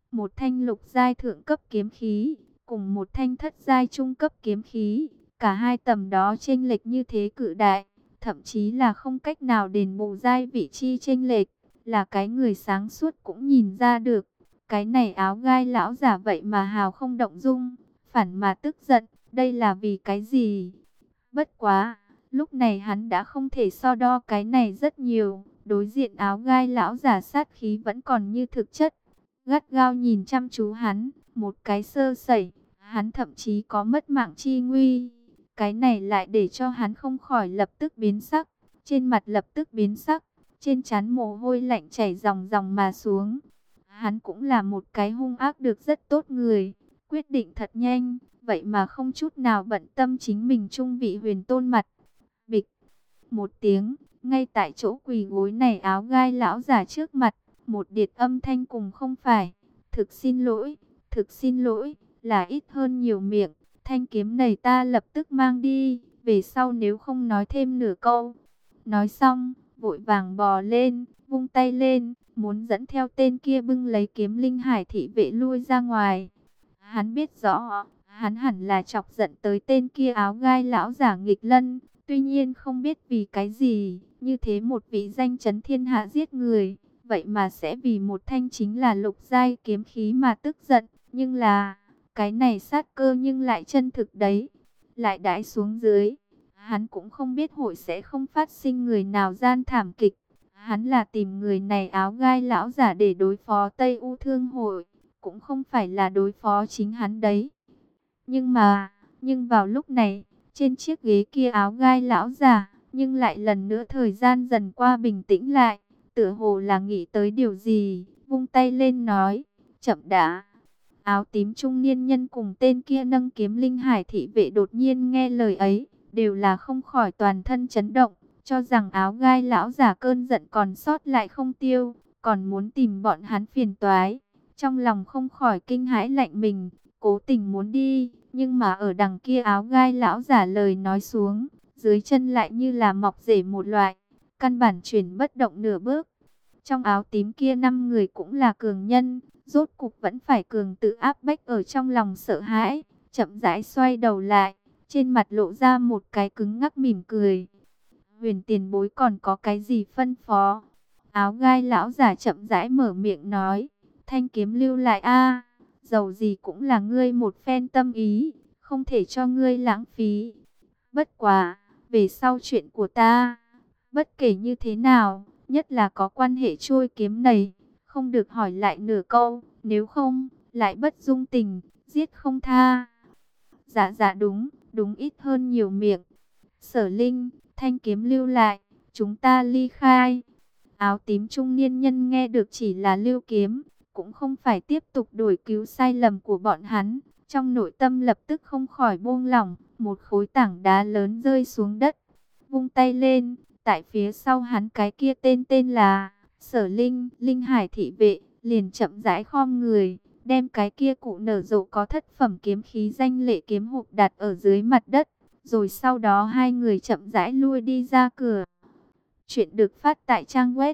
một thanh lục giai thượng cấp kiếm khí, cùng một thanh thất giai trung cấp kiếm khí, cả hai tầm đó chênh lệch như thế cự đại, thậm chí là không cách nào đền bù giai vị chi chênh lệch, là cái người sáng suốt cũng nhìn ra được. Cái này áo gai lão giả vậy mà hào không động dung, phản mà tức giận, đây là vì cái gì? Bất quá, lúc này hắn đã không thể so đo cái này rất nhiều, đối diện áo gai lão giả sát khí vẫn còn như thực chất, gắt gao nhìn chăm chú hắn, một cái sơ sẩy, hắn thậm chí có mất mạng chi nguy. Cái này lại để cho hắn không khỏi lập tức biến sắc, trên mặt lập tức biến sắc, trên trán mồ hôi lạnh chảy ròng ròng mà xuống. Hắn cũng là một cái hung ác được rất tốt người, quyết định thật nhanh, vậy mà không chút nào bận tâm chính mình trung vị huyền tôn mặt. Bịch, một tiếng, ngay tại chỗ quỳ gối này áo gai lão giả trước mặt, một điệt âm thanh cùng không phải, thực xin lỗi, là ít hơn nhiều miệng, thanh kiếm này ta lập tức mang đi, về sau nếu không nói thêm nửa câu. Nói xong, vội vàng bò lên, vung tay lên, muốn dẫn theo tên kia bưng lấy kiếm linh hải thị vệ lui ra ngoài. Hắn biết rõ, hắn hẳn là chọc giận tới tên kia áo gai lão giả nghịch lân, tuy nhiên không biết vì cái gì, như thế một vị danh chấn thiên hạ giết người, vậy mà sẽ vì một thanh chính là lục giai kiếm khí mà tức giận, nhưng là, cái này sát cơ nhưng lại chân thực đấy, lại đãi xuống dưới. Hắn cũng không biết hội sẽ không phát sinh người nào gian thảm kịch. Hắn là tìm người này áo gai lão giả để đối phó Tây U Thương hội, cũng không phải là đối phó chính hắn đấy. Nhưng vào lúc này, trên chiếc ghế kia áo gai lão giả, nhưng lại lần nữa thời gian dần qua bình tĩnh lại, tựa hồ là nghĩ tới điều gì, vung tay lên nói, chậm đã. Áo tím trung niên nhân cùng tên kia nâng kiếm linh hải thị vệ đột nhiên nghe lời ấy, đều là không khỏi toàn thân chấn động, cho rằng áo gai lão giả cơn giận còn sót lại không tiêu, còn muốn tìm bọn hắn phiền toái. Trong lòng không khỏi kinh hãi lạnh mình, cố tình muốn đi, nhưng mà ở đằng kia áo gai lão giả lời nói xuống, dưới chân lại như là mọc rễ một loại, căn bản chuyển bất động nửa bước. Trong áo tím kia 5 người cũng là cường nhân, rốt cục vẫn phải cường tự áp bách ở trong lòng sợ hãi, chậm rãi xoay đầu lại, trên mặt lộ ra một cái cứng ngắc mỉm cười. Huyền tiền bối còn có cái gì phân phó? Áo gai lão giả chậm rãi mở miệng nói, thanh kiếm lưu lại a, dầu gì cũng là ngươi một phen tâm ý, không thể cho ngươi lãng phí. Bất quá, về sau chuyện của ta, bất kể như thế nào, nhất là có quan hệ trôi kiếm này, không được hỏi lại nửa câu, nếu không, lại bất dung tình, giết không tha. Dạ dạ đúng ít hơn nhiều miệng. Sở Linh, thanh kiếm lưu lại, chúng ta ly khai. Áo tím trung niên nhân nghe được chỉ là lưu kiếm, cũng không phải tiếp tục đổi cứu sai lầm của bọn hắn. Trong nội tâm lập tức không khỏi buông lỏng, một khối tảng đá lớn rơi xuống đất. Vung tay lên, tại phía sau hắn cái kia tên là Sở Linh, Linh Hải thị vệ, liền chậm rãi khom người, đem cái kia cụ nở rộ có thất phẩm kiếm khí danh lệ kiếm hộp đặt ở dưới mặt đất. Rồi sau đó hai người chậm rãi lui đi ra cửa. Chuyện được phát tại trang web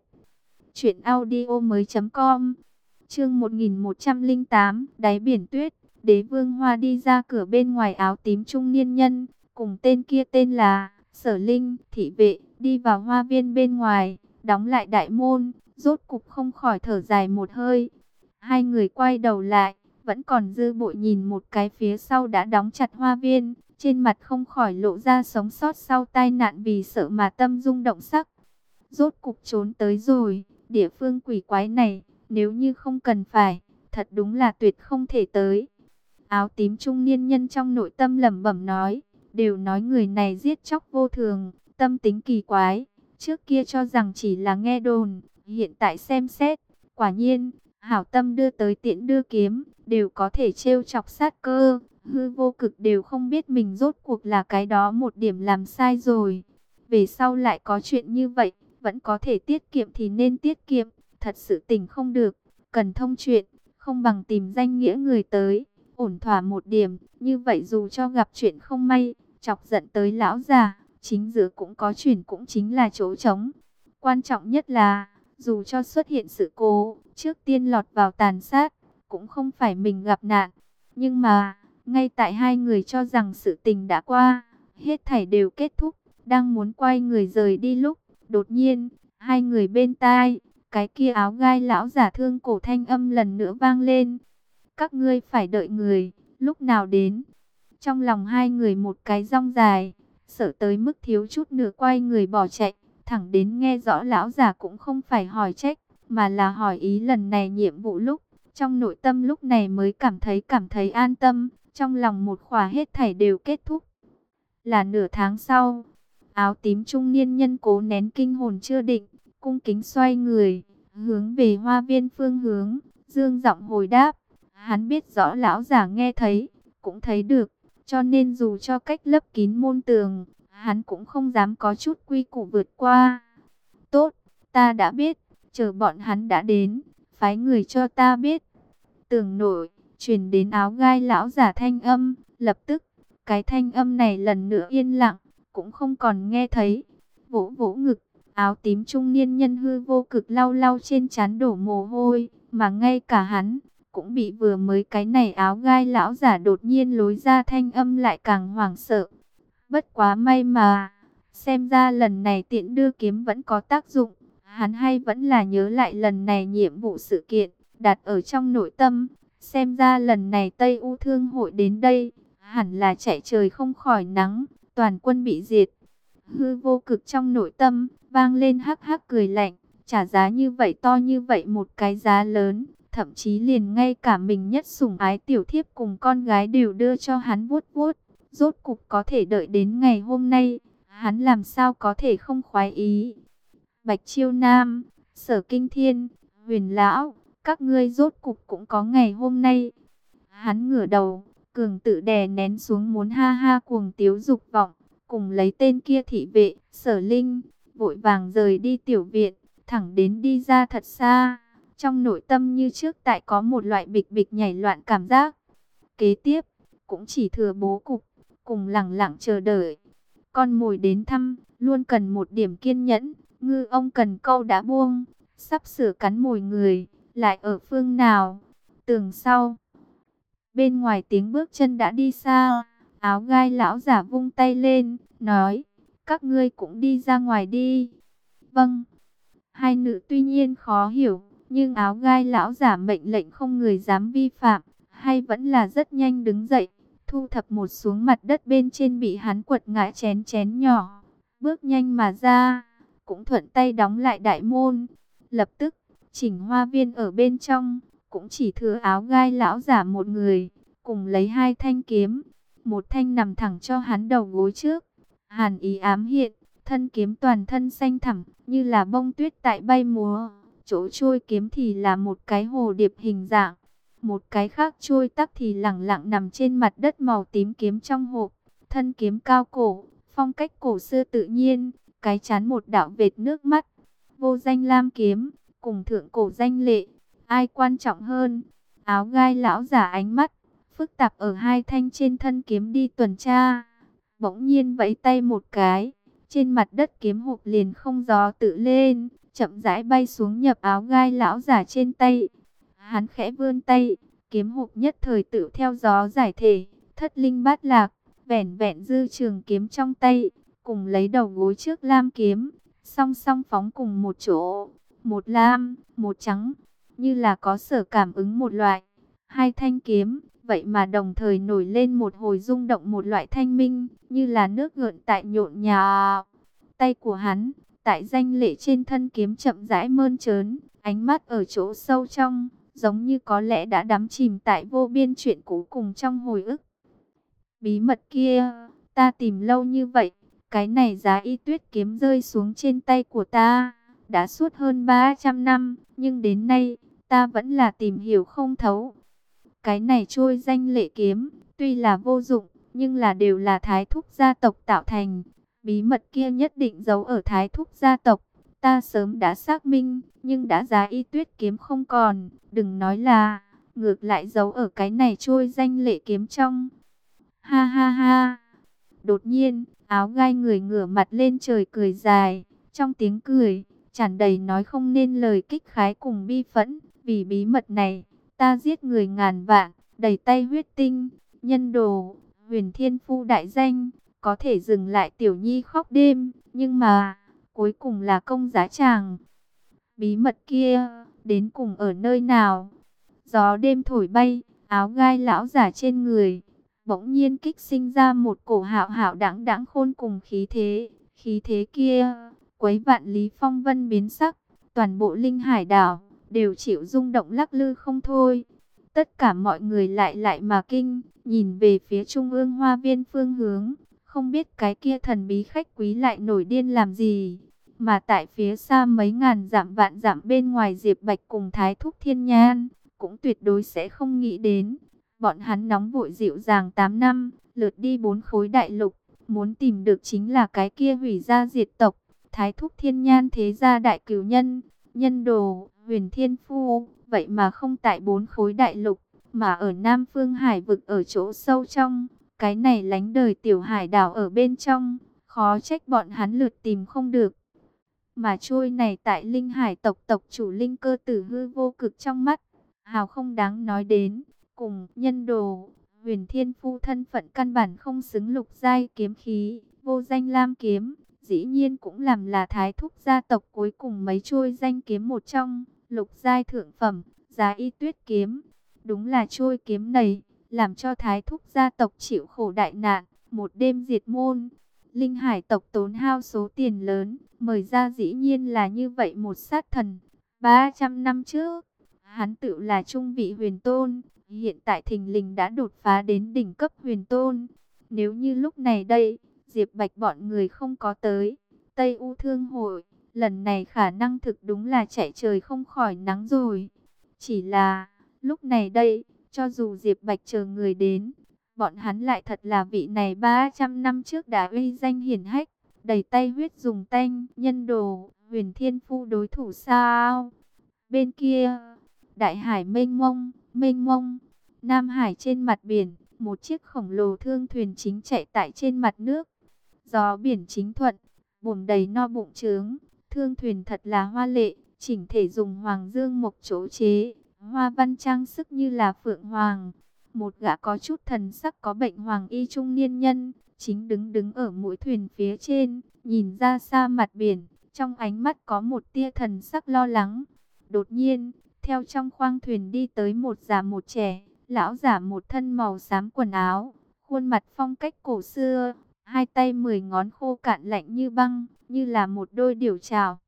truyệnaudiomoi.com. Chương 1108, đáy biển tuyết. Đế Vương Hoa đi ra cửa bên ngoài áo tím trung niên nhân, cùng tên kia tên là Sở Linh, thị vệ, đi vào hoa viên bên ngoài, đóng lại đại môn, rốt cục không khỏi thở dài một hơi. Hai người quay đầu lại, vẫn còn dư bội nhìn một cái phía sau đã đóng chặt hoa viên, trên mặt không khỏi lộ ra sống sót sau tai nạn vì sợ mà tâm rung động sắc. Rốt cục trốn tới rồi, địa phương quỷ quái này, nếu như không cần phải, thật đúng là tuyệt không thể tới. Áo tím trung niên nhân trong nội tâm lẩm bẩm nói, đều nói người này giết chóc vô thường, tâm tính kỳ quái, trước kia cho rằng chỉ là nghe đồn, hiện tại xem xét, quả nhiên, hảo tâm đưa tới tiễn đưa kiếm, đều có thể trêu chọc sát cơ, hư vô cực đều không biết mình rốt cuộc là cái đó một điểm làm sai rồi. Về sau lại có chuyện như vậy, vẫn có thể tiết kiệm thì nên tiết kiệm, thật sự tỉnh không được, cần thông chuyện, không bằng tìm danh nghĩa người tới, ổn thỏa một điểm, như vậy dù cho gặp chuyện không may, chọc giận tới lão già, chính giữa cũng có chuyển cũng chính là chỗ trống. Quan trọng nhất là, dù cho xuất hiện sự cố, trước tiên lọt vào tàn sát, cũng không phải mình gặp nạn. Nhưng mà, ngay tại hai người cho rằng sự tình đã qua, hết thảy đều kết thúc, đang muốn quay người rời đi lúc, đột nhiên, hai người bên tai, cái kia áo gai lão giả thương cổ thanh âm lần nữa vang lên. Các ngươi phải đợi người, lúc nào đến? Trong lòng hai người một cái rong dài, sợ tới mức thiếu chút nữa quay người bỏ chạy, thẳng đến nghe rõ lão giả cũng không phải hỏi trách, mà là hỏi ý lần này nhiệm vụ lúc, trong nội tâm lúc này mới cảm thấy an tâm, trong lòng một khỏa hết thảy đều kết thúc. Là nửa tháng sau, áo tím trung niên nhân cố nén kinh hồn chưa định, cung kính xoay người, hướng về hoa viên phương hướng, dương giọng hồi đáp. Hắn biết rõ lão giả nghe thấy, cũng thấy được, cho nên dù cho cách lấp kín môn tường, hắn cũng không dám có chút quy củ vượt qua. Tốt, ta đã biết, chờ bọn hắn đã đến, phái người cho ta biết. Tường nổi, truyền đến áo gai lão giả thanh âm, lập tức, cái thanh âm này lần nữa yên lặng, cũng không còn nghe thấy. Vỗ vỗ ngực, áo tím trung niên nhân hư vô cực lau lau trên trán đổ mồ hôi, mà ngay cả hắn cũng bị vừa mới cái này áo gai lão giả đột nhiên lối ra thanh âm lại càng hoảng sợ. Bất quá may mà, xem ra lần này tiện đưa kiếm vẫn có tác dụng, hắn hay vẫn là nhớ lại lần này nhiệm vụ sự kiện, đặt ở trong nội tâm, xem ra lần này Tây U Thương hội đến đây, hẳn là chạy trời không khỏi nắng, toàn quân bị diệt. Hư vô cực trong nội tâm, vang lên hắc hắc cười lạnh, trả giá như vậy to như vậy một cái giá lớn, thậm chí liền ngay cả mình nhất sủng ái tiểu thiếp cùng con gái đều đưa cho hắn vuốt vuốt. Rốt cục có thể đợi đến ngày hôm nay, hắn làm sao có thể không khoái ý. Bạch Chiêu Nam, Sở Kinh Thiên, Huyền Lão, các ngươi rốt cục cũng có ngày hôm nay. Hắn ngửa đầu, cường tự đè nén xuống muốn ha ha cuồng tiếu dục vọng, cùng lấy tên kia thị vệ, Sở Linh, vội vàng rời đi tiểu viện, thẳng đến đi ra thật xa. Trong nội tâm như trước tại có một loại bịch bịch nhảy loạn cảm giác. Kế tiếp, cũng chỉ thừa bố cục, cùng lẳng lặng chờ đợi. Con mồi đến thăm, luôn cần một điểm kiên nhẫn, ngư ông cần câu đã buông, sắp sửa cắn mồi người, lại ở phương nào? Tường sau. Bên ngoài tiếng bước chân đã đi xa, áo gai lão giả vung tay lên, nói, các ngươi cũng đi ra ngoài đi. Vâng. Hai nữ tuy nhiên khó hiểu, nhưng áo gai lão giả mệnh lệnh không người dám vi phạm, hay vẫn là rất nhanh đứng dậy, thu thập một xuống mặt đất bên trên bị hắn quật ngã chén chén nhỏ, bước nhanh mà ra, cũng thuận tay đóng lại đại môn. Lập tức, chỉnh hoa viên ở bên trong, cũng chỉ thừa áo gai lão giả một người, cùng lấy hai thanh kiếm, một thanh nằm thẳng cho hắn đầu gối trước, hàn ý ám hiện, thân kiếm toàn thân xanh thẳm, như là bông tuyết tại bay múa, chỗ trôi kiếm thì là một cái hồ điệp hình dạng. Một cái khác trôi tắc thì lẳng lặng nằm trên mặt đất màu tím kiếm trong hộp. Thân kiếm cao cổ, phong cách cổ xưa tự nhiên, cái chán một đạo vệt nước mắt. Vô danh lam kiếm, cùng thượng cổ danh lệ, ai quan trọng hơn? Áo gai lão giả ánh mắt, phức tạp ở hai thanh trên thân kiếm đi tuần tra. Bỗng nhiên vẫy tay một cái, trên mặt đất kiếm hộp liền không gió tự lên, chậm rãi bay xuống nhập áo gai lão giả trên tay. Hắn khẽ vươn tay, kiếm hộp nhất thời tự theo gió giải thể, thất linh bát lạc, vẻn vẹn dư trường kiếm trong tay, cùng lấy đầu gối trước lam kiếm, song song phóng cùng một chỗ, một lam, một trắng, như là có sở cảm ứng một loại. Hai thanh kiếm, vậy mà đồng thời nổi lên một hồi rung động một loại thanh minh, như là nước gợn tại nhộn nhạo. Tay của hắn, tại danh lệ trên thân kiếm chậm rãi mơn trớn, ánh mắt ở chỗ sâu trong, giống như có lẽ đã đắm chìm tại vô biên chuyện cũ cùng trong hồi ức. Bí mật kia, ta tìm lâu như vậy, cái này giá y tuyết kiếm rơi xuống trên tay của ta, đã suốt hơn 300 năm, nhưng đến nay, ta vẫn là tìm hiểu không thấu. Cái này trôi danh lệ kiếm, tuy là vô dụng, nhưng là đều là thái thúc gia tộc tạo thành. Bí mật kia nhất định giấu ở thái thúc gia tộc. Ta sớm đã xác minh, nhưng đã giá y tuyết kiếm không còn. Đừng nói là, ngược lại giấu ở cái này trôi danh lệ kiếm trong. Ha ha ha. Đột nhiên, áo gai người ngửa mặt lên trời cười dài. Trong tiếng cười, tràn đầy nói không nên lời kích khái cùng bi phẫn. Vì bí mật này, Ta giết người ngàn vạn, đầy tay huyết tinh, nhân đồ, huyền thiên phu đại danh, có thể dừng lại tiểu nhi khóc đêm, nhưng mà, cuối cùng là công giá tràng. Bí mật kia, đến cùng ở nơi nào? Gió đêm thổi bay, áo gai lão giả trên người, bỗng nhiên kích sinh ra một cổ hạo hạo đãng đãng khôn cùng khí thế. Khí thế kia, quấy vạn lý phong vân biến sắc, toàn bộ linh hải đảo, đều chịu rung động lắc lư không thôi. Tất cả mọi người lại mà kinh, nhìn về phía trung ương hoa viên phương hướng, không biết cái kia thần bí khách quý lại nổi điên làm gì. Mà tại phía xa mấy ngàn dặm vạn dặm bên ngoài Diệp Bạch cùng Thái Thúc Thiên Nhan, cũng tuyệt đối sẽ không nghĩ đến. Bọn hắn nóng vội dịu dàng 8 năm, lượt đi 4 khối đại lục, muốn tìm được chính là cái kia hủy gia diệt tộc, Thái Thúc Thiên Nhan thế gia đại cửu nhân, nhân đồ, huyền thiên phu, vậy mà không tại 4 khối đại lục, mà ở Nam Phương Hải vực ở chỗ sâu trong, cái này lánh đời tiểu hải đảo ở bên trong, khó trách bọn hắn lượt tìm không được. Mà trôi này tại linh hải tộc tộc chủ linh cơ tử hư vô cực trong mắt, hào không đáng nói đến, cùng nhân đồ, huyền thiên phu thân phận căn bản không xứng lục giai kiếm khí, vô danh lam kiếm, dĩ nhiên cũng làm là thái thúc gia tộc cuối cùng mấy trôi danh kiếm một trong, lục giai thượng phẩm, giá y tuyết kiếm. Đúng là trôi kiếm này, làm cho thái thúc gia tộc chịu khổ đại nạn, một đêm diệt môn. Linh hải tộc tốn hao số tiền lớn, mời ra dĩ nhiên là như vậy một sát thần. 300 năm trước, hắn tự là trung vị huyền tôn, hiện tại thình lình đã đột phá đến đỉnh cấp huyền tôn. Nếu như lúc này đây, Diệp Bạch bọn người không có tới Tây U Thương Hội, lần này khả năng thực đúng là chạy trời không khỏi nắng rồi. Chỉ là, lúc này đây, cho dù Diệp Bạch chờ người đến, bọn hắn lại thật là vị này 300 năm trước đã uy danh hiển hách, đầy tay huyết dùng tanh, nhân đồ, huyền thiên phu đối thủ sao? Bên kia, đại hải mênh mông, Nam Hải trên mặt biển, một chiếc khổng lồ thương thuyền chính chạy tại trên mặt nước. Gió biển chính thuận, buồm đầy no bụng trướng, thương thuyền thật là hoa lệ, chỉnh thể dùng hoàng dương mộc chỗ chế, hoa văn trang sức như là phượng hoàng. Một gã có chút thần sắc có bệnh hoàng y trung niên nhân, chính đứng ở mũi thuyền phía trên, nhìn ra xa mặt biển, trong ánh mắt có một tia thần sắc lo lắng. Đột nhiên, theo trong khoang thuyền đi tới một già một trẻ, lão giả một thân màu xám quần áo, khuôn mặt phong cách cổ xưa, hai tay 10 ngón khô cạn lạnh như băng, như là một đôi điểu trảo.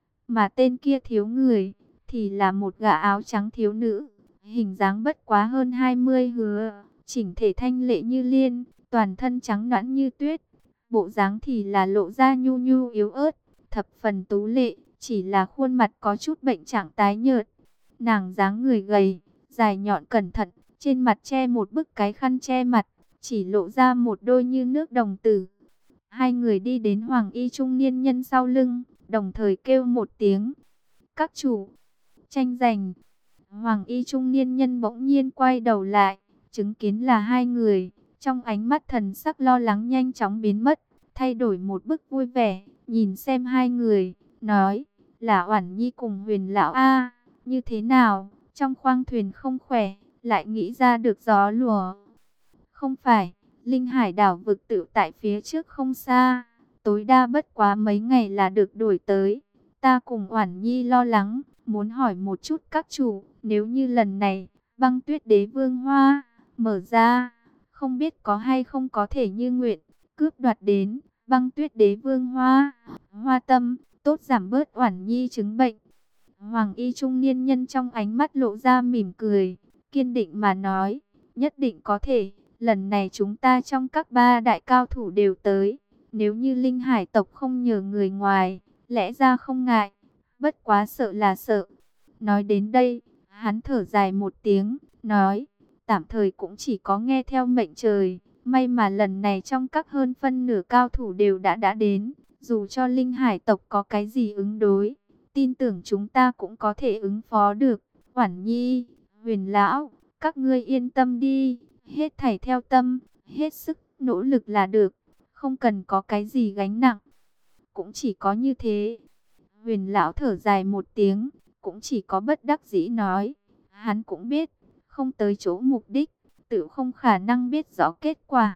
Mà tên kia thiếu người, thì là một gã áo trắng thiếu nữ, hình dáng bất quá hơn 20 hứa, chỉnh thể thanh lệ như liên, toàn thân trắng nõn như tuyết. Bộ dáng thì là lộ ra nhu nhu yếu ớt, thập phần tú lệ, chỉ là khuôn mặt có chút bệnh trạng tái nhợt. Nàng dáng người gầy, dài nhọn cẩn thận, trên mặt che một bức cái khăn che mặt, chỉ lộ ra một đôi như nước đồng tử. Hai người đi đến hoàng y trung niên nhân sau lưng, đồng thời kêu một tiếng. Các chủ, tranh giành. Hoàng y trung niên nhân bỗng nhiên quay đầu lại, chứng kiến là hai người, trong ánh mắt thần sắc lo lắng nhanh chóng biến mất, thay đổi một bức vui vẻ, nhìn xem hai người, nói, là Oản Nhi cùng Huyền lão a, như thế nào, trong khoang thuyền không khỏe, lại nghĩ ra được gió lùa. Không phải, Linh Hải đảo vực tự tại phía trước không xa, tối đa bất quá mấy ngày là được đuổi tới. Ta cùng Oản Nhi lo lắng, muốn hỏi một chút các chủ, nếu như lần này, Băng Tuyết Đế Vương Hoa mở ra, không biết có hay không có thể như nguyện, cướp đoạt đến Băng Tuyết Đế Vương Hoa, Hoa Tâm, tốt giảm bớt Oản Nhi chứng bệnh. Hoàng y trung niên nhân trong ánh mắt lộ ra mỉm cười, kiên định mà nói, nhất định có thể, lần này chúng ta trong các ba đại cao thủ đều tới, nếu như Linh Hải tộc không nhờ người ngoài, lẽ ra không ngại, bất quá sợ là sợ. Nói đến đây, hắn thở dài một tiếng, nói, tạm thời cũng chỉ có nghe theo mệnh trời, may mà lần này trong các hơn phân nửa cao thủ đều đã đến, dù cho Linh Hải tộc có cái gì ứng đối, tin tưởng chúng ta cũng có thể ứng phó được. Oản Nhi, Huyền lão, các ngươi yên tâm đi, hết thảy theo tâm, hết sức nỗ lực là được, không cần có cái gì gánh nặng. Cũng chỉ có như thế. Huyền lão thở dài một tiếng, cũng chỉ có bất đắc dĩ nói, hắn cũng biết, không tới chỗ mục đích, tự không khả năng biết rõ kết quả.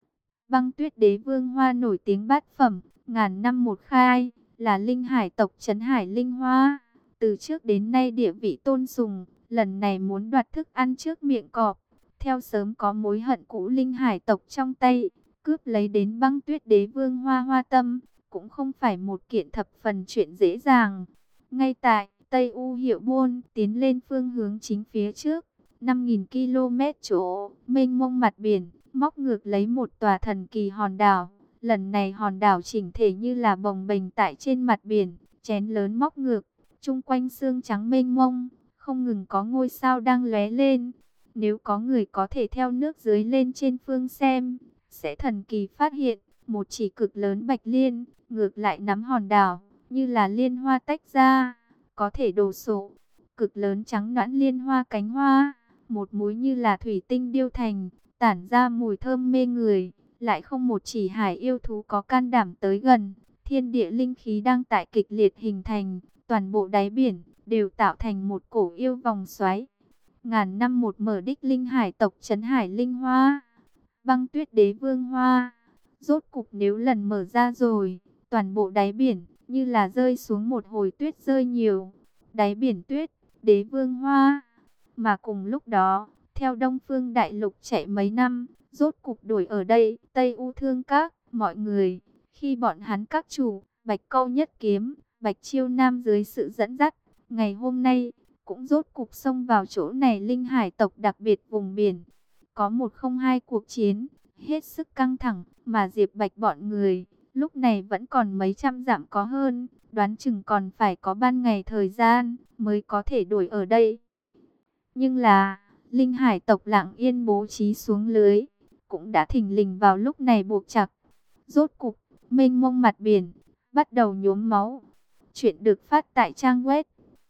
Băng Tuyết Đế Vương Hoa nổi tiếng bát phẩm, ngàn năm một khai, là linh hải tộc trấn Hải Linh Hoa. Từ trước đến nay địa vị tôn sùng, lần này muốn đoạt thức ăn trước miệng cọp. Theo sớm có mối hận cũ linh hải tộc trong tay, cướp lấy đến Băng Tuyết Đế Vương Hoa Hoa Tâm, cũng không phải một kiện thập phần chuyện dễ dàng. Ngay tại Tây U Hiệu Buôn, tiến lên phương hướng chính phía trước, 5.000 km chỗ, mênh mông mặt biển, móc ngược lấy một tòa thần kỳ hòn đảo. Lần này hòn đảo chỉnh thể như là bồng bềnh tại trên mặt biển, chén lớn móc ngược, chung quanh sương trắng mênh mông, không ngừng có ngôi sao đang lóe lên. Nếu có người có thể theo nước dưới lên trên phương xem, sẽ thần kỳ phát hiện, một chỉ cực lớn bạch liên, ngược lại nắm hòn đảo, như là liên hoa tách ra, có thể đổ sộ. Cực lớn trắng nõn liên hoa cánh hoa, một múi như là thủy tinh điêu thành, tản ra mùi thơm mê người, lại không một chỉ hải yêu thú có can đảm tới gần. Thiên địa linh khí đang tại kịch liệt hình thành, toàn bộ đáy biển đều tạo thành một cổ yêu vòng xoáy. Ngàn năm một mở đích linh hải tộc trấn Hải Linh Hoa, Băng Tuyết Đế Vương Hoa. Rốt cục nếu lần mở ra rồi, toàn bộ đáy biển như là rơi xuống một hồi tuyết rơi nhiều. Đáy biển tuyết, Đế Vương Hoa. Mà cùng lúc đó, theo Đông Phương Đại Lục chạy mấy năm, rốt cục đuổi ở đây, Tây U Thương Các, mọi người, khi bọn hắn các chủ, Bạch Câu Nhất Kiếm, Bạch Chiêu Nam dưới sự dẫn dắt, ngày hôm nay, cũng rốt cục xông vào chỗ này linh hải tộc đặc biệt vùng biển. Có 102 cuộc chiến, hết sức căng thẳng, mà Diệp Bạch bọn người, lúc này vẫn còn mấy trăm dặm có hơn, đoán chừng còn phải có ban ngày thời gian, mới có thể đuổi ở đây. Nhưng là, linh hải tộc lặng yên bố trí xuống lưới, cũng đã thình lình vào lúc này buộc chặt. Rốt cục, mênh mông mặt biển, bắt đầu nhuốm máu. Chuyện được phát tại trang web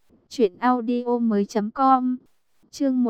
truyệnaudiomoi.com. Chương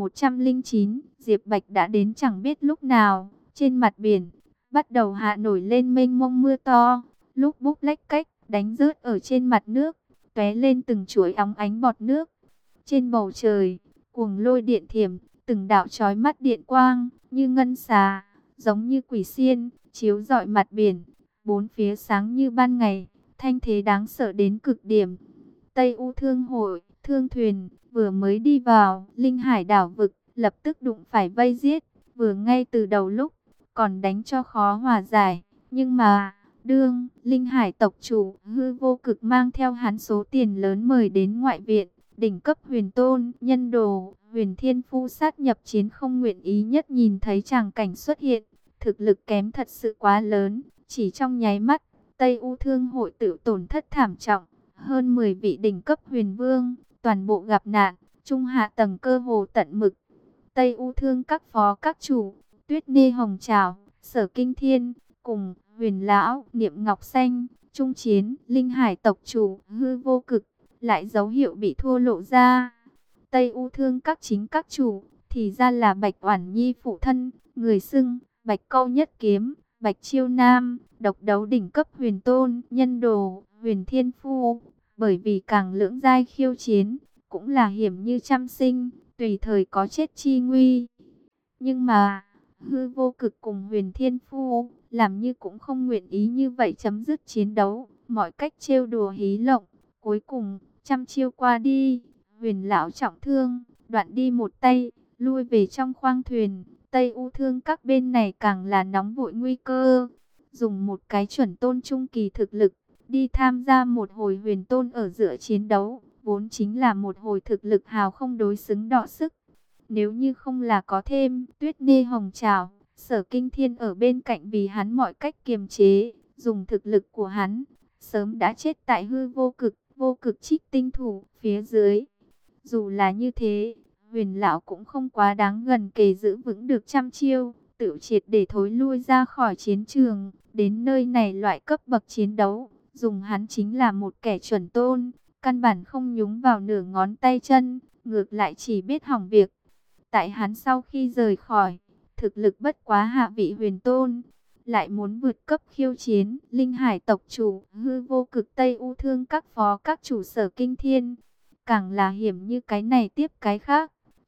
1109, Diệp Bạch đã đến chẳng biết lúc nào, trên mặt biển bắt đầu hạ nổi lên mênh mông mưa to, lúc búp lách cách đánh rớt ở trên mặt nước, tóe lên từng chuỗi óng ánh bọt nước. Trên bầu trời, cuồng lôi điện thiểm, từng đạo chói mắt điện quang, như ngân xà, giống như quỷ xiên, chiếu rọi mặt biển, bốn phía sáng như ban ngày, thanh thế đáng sợ đến cực điểm. Tây U Thương Hội, thương thuyền, vừa mới đi vào, linh hải đảo vực, lập tức đụng phải vây giết, vừa ngay từ đầu lúc, còn đánh cho khó hòa giải, nhưng mà, đương, linh hải tộc chủ, Hư Vô Cực mang theo hắn số tiền lớn mời đến ngoại viện, đỉnh cấp huyền tôn, nhân đồ, huyền thiên phu sát nhập chiến không nguyện ý nhất nhìn thấy tràng cảnh xuất hiện, thực lực kém thật sự quá lớn, chỉ trong nháy mắt, Tây U Thương Hội tự tổn thất thảm trọng, hơn 10 vị đỉnh cấp huyền vương, toàn bộ gặp nạn, trung hạ tầng cơ hồ tận mực. Tây U Thương các phó các chủ, Tuyết Nê Hồng Trảo, Sở Kinh Thiên, cùng Huyền Lão, Niệm Ngọc Xanh, trung chiến, linh hải tộc chủ, Hư Vô Cực, lại dấu hiệu bị thua lộ ra. Tây U Thương các chính các chủ, thì ra là Bạch Oản Nhi phụ thân, người xưng Bạch Câu Nhất Kiếm, Bạch Chiêu Nam, độc đấu đỉnh cấp huyền tôn, nhân đồ, huyền thiên phu. Bởi vì càng lưỡng giai khiêu chiến, cũng là hiểm như trăm sinh, tùy thời có chết chi nguy. Nhưng mà, Hư Vô Cực cùng huyền thiên phu, làm như cũng không nguyện ý như vậy chấm dứt chiến đấu, mọi cách trêu đùa hí lộng. Cuối cùng, trăm chiêu qua đi, huyền lão trọng thương, đoạn đi một tay, lui về trong khoang thuyền. Tây U Thương các bên này càng là nóng vội nguy cơ, dùng một cái chuẩn tôn trung kỳ thực lực, đi tham gia một hồi huyền tôn ở giữa chiến đấu, vốn chính là một hồi thực lực hào không đối xứng đọ sức. Nếu như không là có thêm Tuyết Nê Hồng Trảo, Sở Kinh Thiên ở bên cạnh vì hắn mọi cách kiềm chế, dùng thực lực của hắn, sớm đã chết tại Hư Vô Cực trích tinh thủ phía dưới. Dù là như thế, huyền lão cũng không quá đáng gần kề giữ vững được trăm chiêu, tự triệt để thối lui ra khỏi chiến trường. Đến nơi này loại cấp bậc chiến đấu, dùng hắn chính là một kẻ chuẩn tôn, căn bản không nhúng vào nửa ngón tay chân, ngược lại chỉ biết hỏng việc. Tại hắn sau khi rời khỏi, thực lực bất quá hạ vị huyền tôn, lại muốn vượt cấp khiêu chiến, linh hải tộc chủ, Hư Vô Cực, Tây U Thương các phó các chủ, Sở Kinh Thiên, càng là hiểm như cái này tiếp cái khác.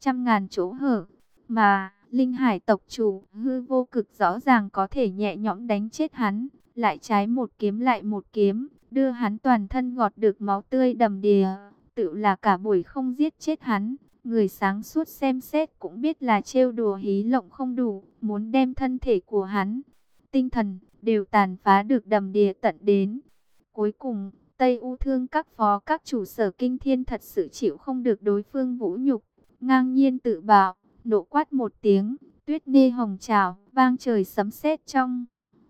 trăm ngàn chỗ hở, mà linh hải tộc chủ hư vô cực rõ ràng có thể nhẹ nhõm đánh chết hắn, lại trái một kiếm lại một kiếm, đưa hắn toàn thân gọt được máu tươi đầm đìa, tự là cả buổi không giết chết hắn. Người sáng suốt xem xét cũng biết là trêu đùa hí lộng không đủ, muốn đem thân thể của hắn, tinh thần, đều tàn phá được đầm đìa tận đến. Cuối cùng, Tây U Thương các phó các chủ Sở Kinh Thiên thật sự chịu không được đối phương vũ nhục, ngang nhiên tự bạo, nộ quát một tiếng, tuyết nê hồng trào, vang trời sấm sét trong.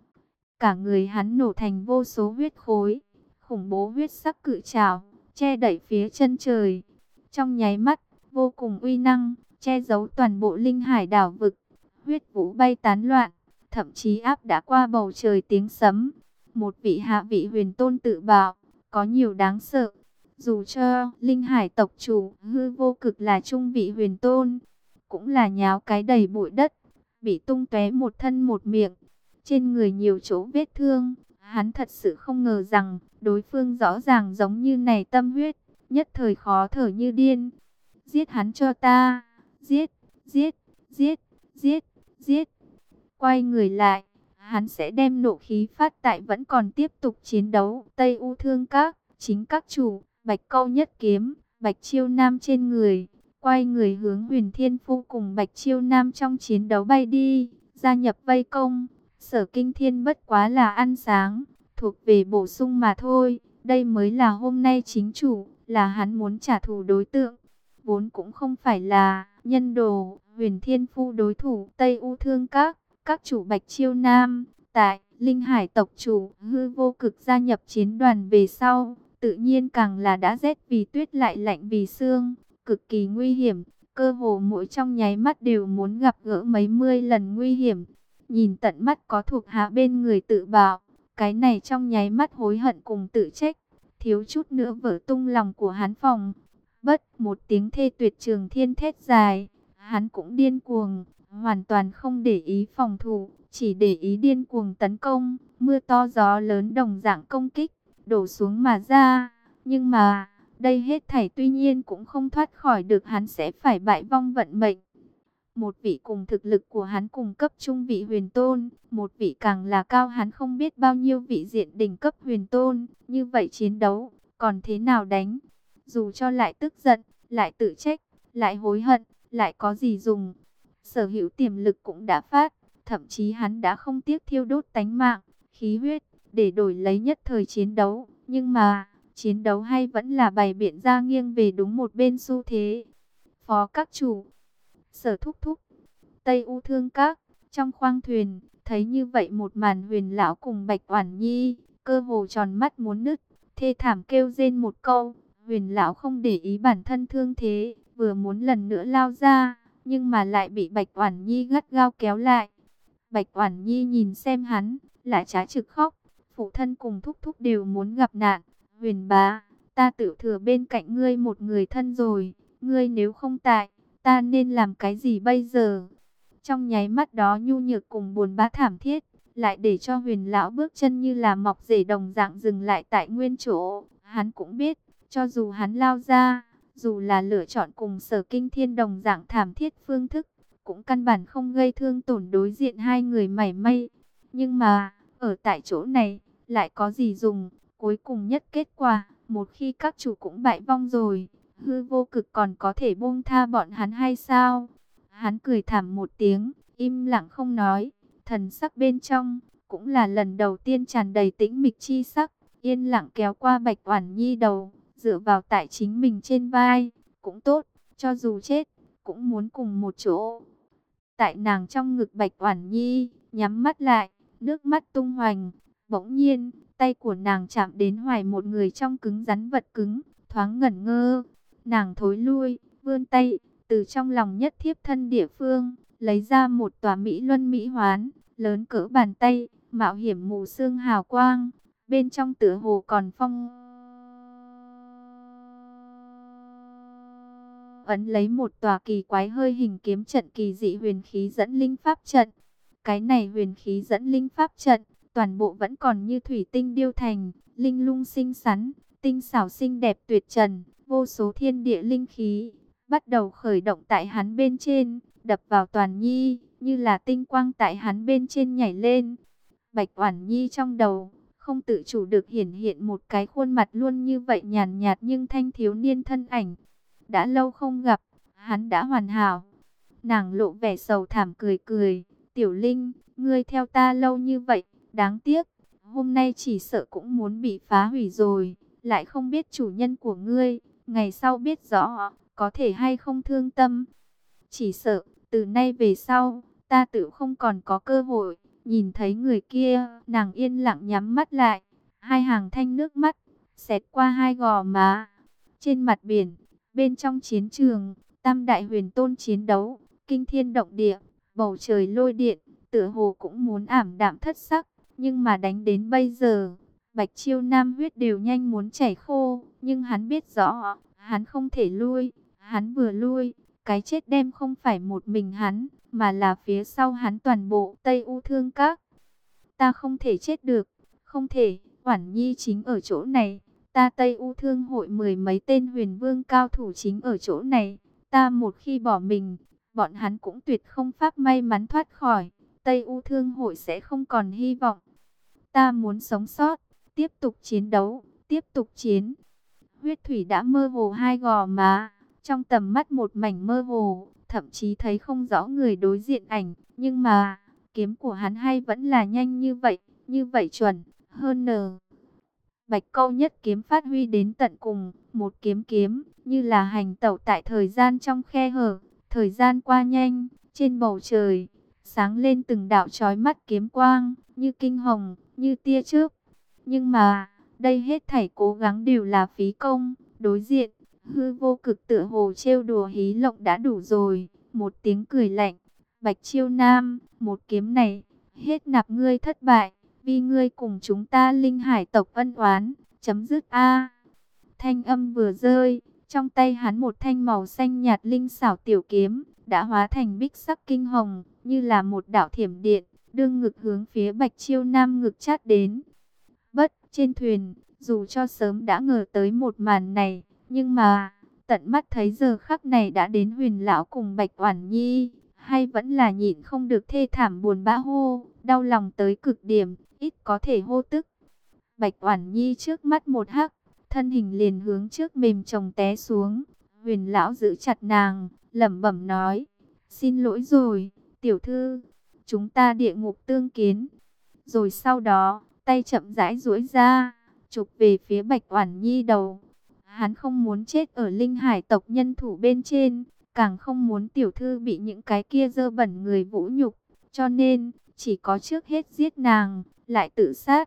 Cả người hắn nổ thành vô số huyết khối, khủng bố huyết sắc cự trảo, che đậy phía chân trời. Trong nháy mắt, vô cùng uy năng, che giấu toàn bộ linh hải đảo vực, huyết vũ bay tán loạn, thậm chí áp đã qua bầu trời tiếng sấm. Một vị hạ vị huyền tôn tự bạo, có nhiều đáng sợ. Dù cho linh hải tộc chủ hư vô cực là trung vị huyền tôn, cũng là nháo cái đầy bụi đất, bị tung tóe một thân một miệng, trên người nhiều chỗ vết thương. Hắn thật sự không ngờ rằng đối phương rõ ràng giống như này tâm huyết, nhất thời khó thở như điên. Giết hắn cho ta, giết, giết, giết, giết, giết. Quay người lại, hắn sẽ đem nộ khí phát tại vẫn còn tiếp tục chiến đấu. Tây U Thương các, chính các chủ, Bạch Câu nhất kiếm, Bạch Chiêu Nam trên người. Quay người hướng Huyền Thiên Phu cùng Bạch Chiêu Nam trong chiến đấu bay đi, gia nhập vây công. Sở Kinh Thiên bất quá là ăn sáng, thuộc về bổ sung mà thôi. Đây mới là hôm nay chính chủ, là hắn muốn trả thù đối tượng. Vốn cũng không phải là nhân đồ, Huyền Thiên Phu đối thủ Tây U Thương các chủ Bạch Chiêu Nam. Tại Linh Hải tộc chủ hư vô cực gia nhập chiến đoàn về sau, tự nhiên càng là đã rét vì tuyết lại lạnh vì sương, cực kỳ nguy hiểm. Cơ hồ mỗi trong nháy mắt đều muốn gặp gỡ mấy mươi lần nguy hiểm. Nhìn tận mắt có thuộc hạ bên người tự bạo, cái này trong nháy mắt hối hận cùng tự trách, thiếu chút nữa vỡ tung lòng của hắn phòng. Bất một tiếng thê tuyệt trường thiên thét dài, hắn cũng điên cuồng, hoàn toàn không để ý phòng thủ, chỉ để ý điên cuồng tấn công, mưa to gió lớn đồng dạng công kích, đổ xuống mà ra. Nhưng mà, đây hết thảy tuy nhiên cũng không thoát khỏi được hắn sẽ phải bại vong vận mệnh. Một vị cùng thực lực của hắn cùng cấp trung vị huyền tôn, một vị càng là cao hắn không biết bao nhiêu vị diện đỉnh cấp huyền tôn, như vậy chiến đấu, còn thế nào đánh? Dù cho lại tức giận, lại tự trách, lại hối hận, lại có gì dùng? Sở hữu tiềm lực cũng đã phát, thậm chí hắn đã không tiếc thiêu đốt tánh mạng, khí huyết, để đổi lấy nhất thời chiến đấu. Nhưng mà, chiến đấu hay vẫn là bày biện ra nghiêng về đúng một bên xu thế. Phó các chủ, Sở thúc thúc, Tây U Thương các, trong khoang thuyền, thấy như vậy một màn Huyền lão cùng Bạch Oản Nhi, cơ hồ tròn mắt muốn nứt, thê thảm kêu rên một câu. Huyền lão không để ý bản thân thương thế, vừa muốn lần nữa lao ra, nhưng mà lại bị Bạch Oản Nhi gắt gao kéo lại. Bạch Oản Nhi nhìn xem hắn, lại trá trực khóc, phụ thân cùng thúc thúc đều muốn gặp nạn. Huyền bá, ta tự thừa bên cạnh ngươi một người thân rồi, ngươi nếu không tại, ta nên làm cái gì bây giờ? Trong nháy mắt đó nhu nhược cùng buồn bã thảm thiết, lại để cho Huyền lão bước chân như là mọc rễ đồng dạng dừng lại tại nguyên chỗ. Hắn cũng biết, cho dù hắn lao ra, dù là lựa chọn cùng Sở Kinh Thiên đồng dạng thảm thiết phương thức, cũng căn bản không gây thương tổn đối diện hai người mảy may. Nhưng mà, ở tại chỗ này, lại có gì dùng? Cuối cùng nhất kết quả, một khi các chủ cũng bại vong rồi, hư vô cực còn có thể buông tha bọn hắn hay sao? Hắn cười thảm một tiếng, im lặng không nói, thần sắc bên trong, cũng là lần đầu tiên tràn đầy tĩnh mịch chi sắc, yên lặng kéo qua Bạch Oản Nhi đầu, dựa vào tại chính mình trên vai, cũng tốt, cho dù chết, cũng muốn cùng một chỗ. Tại nàng trong ngực Bạch Oản Nhi, nhắm mắt lại, nước mắt tung hoành, bỗng nhiên, tay của nàng chạm đến hoài một người trong cứng rắn vật cứng, thoáng ngẩn ngơ. Nàng thối lui, vươn tay, từ trong lòng nhất thiếp thân địa phương, lấy ra một tòa mỹ luân mỹ hoán, lớn cỡ bàn tay, mạo hiểm mù sương hào quang, bên trong tựa hồ còn phong ấn lấy một tòa kỳ quái hơi hình kiếm trận kỳ dị huyền khí dẫn linh pháp trận. Cái này huyền khí dẫn linh pháp trận, toàn bộ vẫn còn như thủy tinh điêu thành, linh lung xinh xắn, tinh xảo xinh đẹp tuyệt trần, vô số thiên địa linh khí, bắt đầu khởi động tại hắn bên trên, đập vào Toàn Nhi, như là tinh quang tại hắn bên trên nhảy lên. Bạch Oản Nhi trong đầu không tự chủ được hiển hiện một cái khuôn mặt luôn như vậy nhàn nhạt nhưng thanh thiếu niên thân ảnh. Đã lâu không gặp, hắn đã hoàn hảo. Nàng lộ vẻ sầu thảm cười cười, "Tiểu Linh, ngươi theo ta lâu như vậy, đáng tiếc, hôm nay chỉ sợ cũng muốn bị phá hủy rồi, lại không biết chủ nhân của ngươi, ngày sau biết rõ, có thể hay không thương tâm. Chỉ sợ, từ nay về sau, ta tự không còn có cơ hội nhìn thấy người kia." Nàng yên lặng nhắm mắt lại, hai hàng thanh nước mắt xẹt qua hai gò má. Trên mặt biển, bên trong chiến trường, tam đại huyền tôn chiến đấu, kinh thiên động địa, bầu trời lôi điện, tựa hồ cũng muốn ảm đạm thất sắc. Nhưng mà đánh đến bây giờ, Bạch Chiêu Nam huyết đều nhanh muốn chảy khô, nhưng hắn biết rõ, hắn không thể lui, hắn vừa lui, cái chết đem không phải một mình hắn, mà là phía sau hắn toàn bộ Tây U Thương Các. Ta không thể chết được, không thể, Oản Nhi chính ở chỗ này, ta Tây U Thương hội mười mấy tên huyền vương cao thủ chính ở chỗ này, ta một khi bỏ mình, bọn hắn cũng tuyệt không pháp may mắn thoát khỏi, Tây U Thương hội sẽ không còn hy vọng. Ta muốn sống sót, tiếp tục chiến đấu, tiếp tục chiến. Huyết thủy đã mơ hồ hai gò má, trong tầm mắt một mảnh mơ hồ, thậm chí thấy không rõ người đối diện ảnh, nhưng mà kiếm của hắn hay vẫn là nhanh như vậy chuẩn, hơn nờ. Bạch Câu nhất kiếm phát huy đến tận cùng, một kiếm kiếm, như là hành tẩu tại thời gian trong khe hở, thời gian qua nhanh, trên bầu trời, sáng lên từng đạo chói mắt kiếm quang, như kinh hồng, như tia chớp. Nhưng mà, đây hết thảy cố gắng đều là phí công, đối diện, hư vô cực tựa hồ trêu đùa hí lộng đã đủ rồi, một tiếng cười lạnh, Bạch Chiêu Nam, một kiếm này, hết nạp ngươi thất bại, vì ngươi cùng chúng ta Linh Hải tộc ân oán, chấm dứt a. Thanh âm vừa rơi, trong tay hắn một thanh màu xanh nhạt linh xảo tiểu kiếm, đã hóa thành bích sắc kinh hồng, như là một đạo thiểm điện, đương ngực hướng phía Bạch Chiêu Nam ngực chát đến. Bất, trên thuyền, dù cho sớm đã ngờ tới một màn này, nhưng mà, tận mắt thấy giờ khắc này đã đến Huyền lão cùng Bạch Oản Nhi, hay vẫn là nhịn không được thê thảm buồn bã hô, đau lòng tới cực điểm, ít có thể hô tức. Bạch Oản Nhi trước mắt một hắc, thân hình liền hướng trước mềm chồng té xuống. Huyền lão giữ chặt nàng, lẩm bẩm nói: "Xin lỗi rồi, tiểu thư, chúng ta địa ngục tương kiến." Rồi sau đó, tay chậm rãi duỗi ra, chụp về phía Bạch Oản Nhi đầu. Hắn không muốn chết ở Linh Hải tộc nhân thủ bên trên, càng không muốn tiểu thư bị những cái kia dơ bẩn người vũ nhục, cho nên chỉ có trước hết giết nàng, lại tự sát.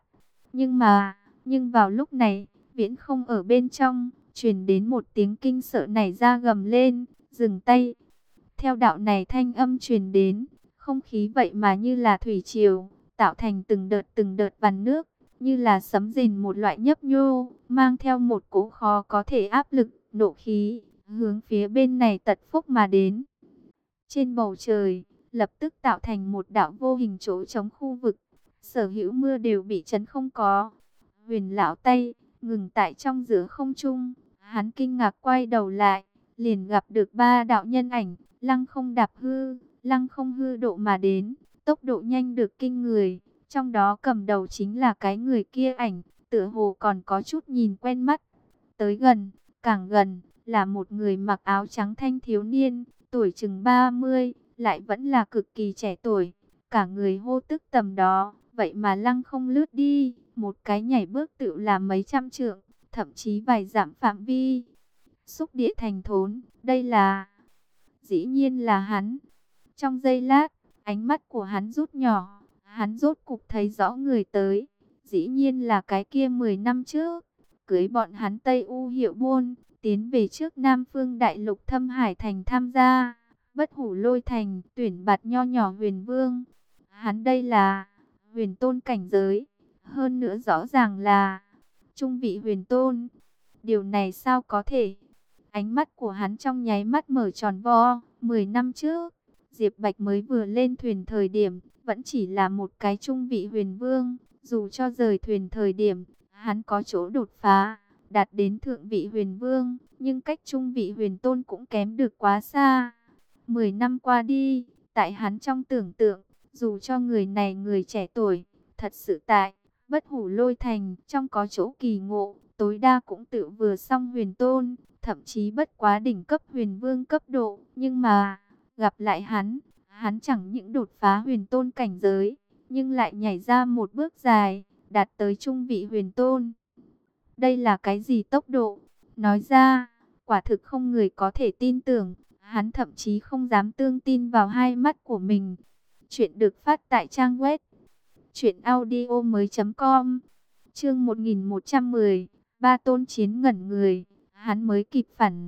Nhưng vào lúc này, Viễn Không ở bên trong, truyền đến một tiếng kinh sợ nảy ra gầm lên, "Dừng tay!" Theo đạo này thanh âm truyền đến, không khí vậy mà như là thủy triều, tạo thành từng đợt vằn nước, như là sấm rền một loại nhấp nhô, mang theo một cỗ khó có thể áp lực, nộ khí, hướng phía bên này tật phúc mà đến. Trên bầu trời, lập tức tạo thành một đạo vô hình chỗ trống khu vực, sở hữu mưa đều bị chấn không có. Huyền lão tay ngừng tại trong giữa không trung, hắn kinh ngạc quay đầu lại, liền gặp được ba đạo nhân ảnh, lăng không đạp hư, lăng không hư độ mà đến, tốc độ nhanh được kinh người. Trong đó cầm đầu chính là cái người kia ảnh, tựa hồ còn có chút nhìn quen mắt. Tới gần, càng gần, là một người mặc áo trắng thanh thiếu niên, tuổi chừng 30, lại vẫn là cực kỳ trẻ tuổi. Cả người hô tức tầm đó, vậy mà lăng không lướt đi, một cái nhảy bước tự là mấy trăm trượng, thậm chí vài dặm phạm vi. Xúc địa thành thốn, đây là... Dĩ nhiên là hắn. Trong giây lát, ánh mắt của hắn rút nhỏ, hắn rốt cục thấy rõ người tới. Dĩ nhiên là cái kia 10 năm trước, cưới bọn hắn Tây U Hiệu Buôn, tiến về trước Nam Phương Đại Lục Thâm Hải Thành tham gia Bất Hủ Lôi Thành tuyển bạt nho nhỏ huyền vương. Hắn đây là huyền tôn cảnh giới, hơn nữa rõ ràng là trung vị huyền tôn. Điều này sao có thể? Ánh mắt của hắn trong nháy mắt mở tròn vo. 10 năm trước, Diệp Bạch mới vừa lên thuyền thời điểm, vẫn chỉ là một cái trung vị huyền vương. Dù cho rời thuyền thời điểm, hắn có chỗ đột phá, đạt đến thượng vị huyền vương, nhưng cách trung vị huyền tôn cũng kém được quá xa. 10 năm qua đi, tại hắn trong tưởng tượng, dù cho người này người trẻ tuổi, thật sự tại Bất Hủ Lôi Thành trong có chỗ kỳ ngộ, tối đa cũng tự vừa xong huyền tôn, thậm chí bất quá đỉnh cấp huyền vương cấp độ, nhưng mà gặp lại hắn chẳng những đột phá huyền tôn cảnh giới, nhưng lại nhảy ra một bước dài, đạt tới trung vị huyền tôn. Đây là cái gì tốc độ? Nói ra, quả thực không người có thể tin tưởng, hắn thậm chí không dám tương tin vào hai mắt của mình. Chuyện được phát tại trang web truyệnaudiomoi.com. Chương 1110, Ba Tôn Chiến ngẩn người, hắn mới kịp phản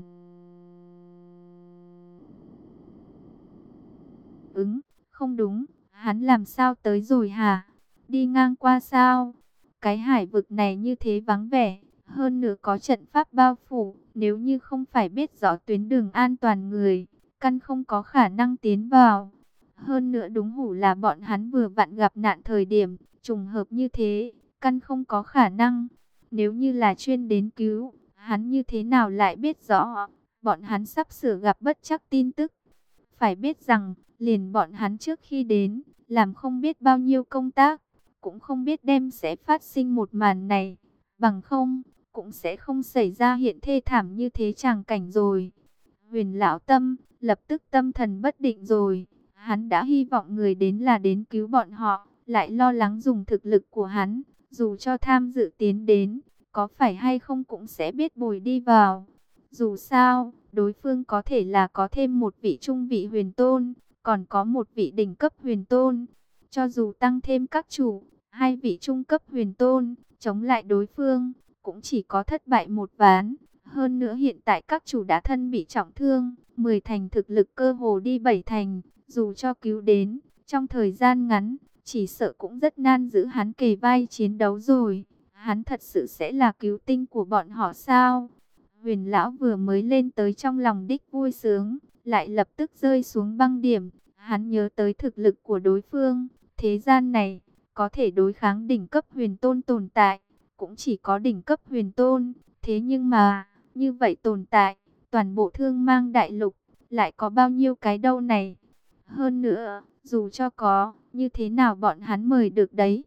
ứng, không đúng, hắn làm sao tới rồi hả? Đi ngang qua sao? Cái hải vực này như thế vắng vẻ, hơn nữa có trận pháp bao phủ, nếu như không phải biết rõ tuyến đường an toàn người, căn không có khả năng tiến vào. Hơn nữa đúng hủ là bọn hắn vừa vặn gặp nạn thời điểm, trùng hợp như thế, căn không có khả năng. Nếu như là chuyên đến cứu, hắn như thế nào lại biết rõ, bọn hắn sắp sửa gặp bất trắc tin tức. Phải biết rằng, liền bọn hắn trước khi đến, làm không biết bao nhiêu công tác, cũng không biết đêm sẽ phát sinh một màn này, bằng không, cũng sẽ không xảy ra hiện thê thảm như thế tràng cảnh rồi. Huyền Lão Tâm, lập tức tâm thần bất định rồi, hắn đã hy vọng người đến là đến cứu bọn họ, lại lo lắng dùng thực lực của hắn, dù cho tham dự tiến đến, có phải hay không cũng sẽ biết bồi đi vào. Dù sao, đối phương có thể là có thêm một vị trung vị huyền tôn, còn có một vị đỉnh cấp huyền tôn. Cho dù tăng thêm các chủ, hai vị trung cấp huyền tôn, chống lại đối phương, cũng chỉ có thất bại một ván. Hơn nữa hiện tại các chủ đã thân bị trọng thương, 10 thành thực lực cơ hồ đi 7 thành, dù cho cứu đến, trong thời gian ngắn, chỉ sợ cũng rất nan giữ hắn kề vai chiến đấu rồi. Hắn thật sự sẽ là cứu tinh của bọn họ sao? Huyền lão vừa mới lên tới trong lòng đích vui sướng, lại lập tức rơi xuống băng điểm. Hắn nhớ tới thực lực của đối phương, thế gian này, có thể đối kháng đỉnh cấp huyền tôn tồn tại, cũng chỉ có đỉnh cấp huyền tôn. Thế nhưng mà, như vậy tồn tại, toàn bộ Thương Mang đại lục, lại có bao nhiêu cái đâu này? Hơn nữa, dù cho có, như thế nào bọn hắn mời được đấy?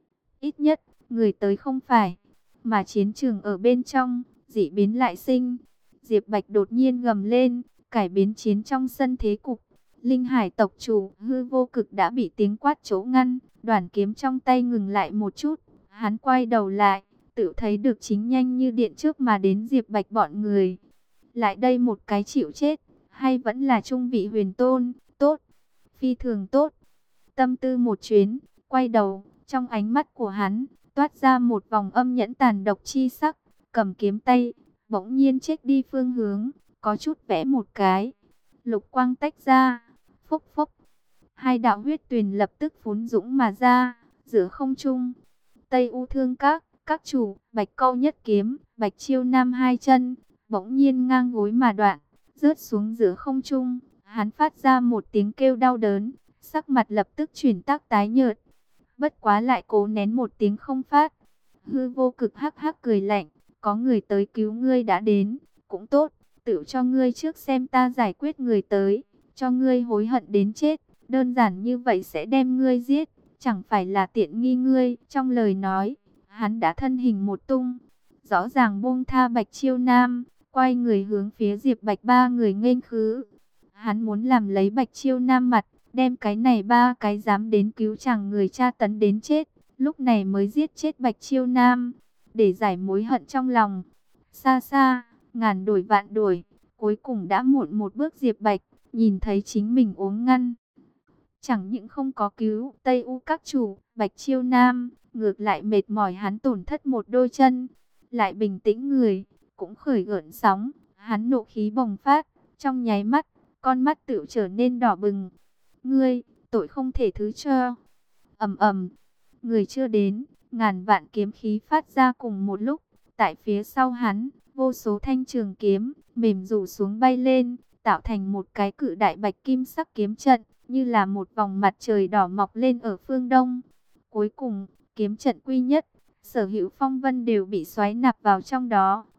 Ít nhất, người tới không phải, mà chiến trường ở bên trong, dị biến lại sinh. Diệp Bạch đột nhiên gầm lên, cải biến chiến trong sân thế cục. Linh Hải tộc chủ Hư Vô Cực đã bị tiếng quát chỗ ngăn, đoàn kiếm trong tay ngừng lại một chút. Hắn quay đầu lại, tự thấy được chính nhanh như điện trước mà đến Diệp Bạch bọn người. Lại đây một cái chịu chết, hay vẫn là trung vị huyền tôn? Tốt, phi thường tốt. Tâm tư một chuyến, quay đầu, trong ánh mắt của hắn toát ra một vòng âm nhẫn tàn độc chi sắc, cầm kiếm tay, bỗng nhiên chết đi phương hướng, có chút vẽ một cái. Lục quang tách ra, phốc phốc, hai đạo huyết tuyền lập tức phún dũng mà ra, giữa không trung. Tây U Thương các chủ, Bạch Câu nhất kiếm, Bạch Chiêu Nam hai chân, bỗng nhiên ngang gối mà đoạn, rớt xuống giữa không trung. Hắn phát ra một tiếng kêu đau đớn, sắc mặt lập tức chuyển tác tái nhợt. Bất quá lại cố nén một tiếng không phát. Hư Vô Cực hắc hắc cười lạnh, có người tới cứu ngươi đã đến, cũng tốt, tự cho ngươi trước xem ta giải quyết người tới, cho ngươi hối hận đến chết, đơn giản như vậy sẽ đem ngươi giết, chẳng phải là tiện nghi ngươi. Trong lời nói, hắn đã thân hình một tung, rõ ràng buông tha Bạch Chiêu Nam, quay người hướng phía Diệp Bạch ba người nghênh khứ. Hắn muốn làm lấy Bạch Chiêu Nam mặt, đem cái này ba cái dám đến cứu chàng người tra tấn đến chết, lúc này mới giết chết Bạch Chiêu Nam, để giải mối hận trong lòng. Xa xa, ngàn đổi vạn đổi, cuối cùng đã muộn một bước. Diệp Bạch nhìn thấy chính mình uống ngăn, chẳng những không có cứu Tây U các chủ, Bạch Chiêu Nam, ngược lại mệt mỏi hắn tổn thất một đôi chân, lại bình tĩnh người, cũng khởi gợn sóng, hắn nộ khí bùng phát, trong nháy mắt, con mắt tựu trở nên đỏ bừng. Ngươi, tội không thể thứ cho. Ầm ầm, người chưa đến, ngàn vạn kiếm khí phát ra cùng một lúc, tại phía sau hắn, vô số thanh trường kiếm mềm rủ xuống bay lên, tạo thành một cái cự đại bạch kim sắc kiếm trận, như là một vòng mặt trời đỏ mọc lên ở phương đông. Cuối cùng, kiếm trận quy nhất, sở hữu phong vân đều bị xoáy nạp vào trong đó,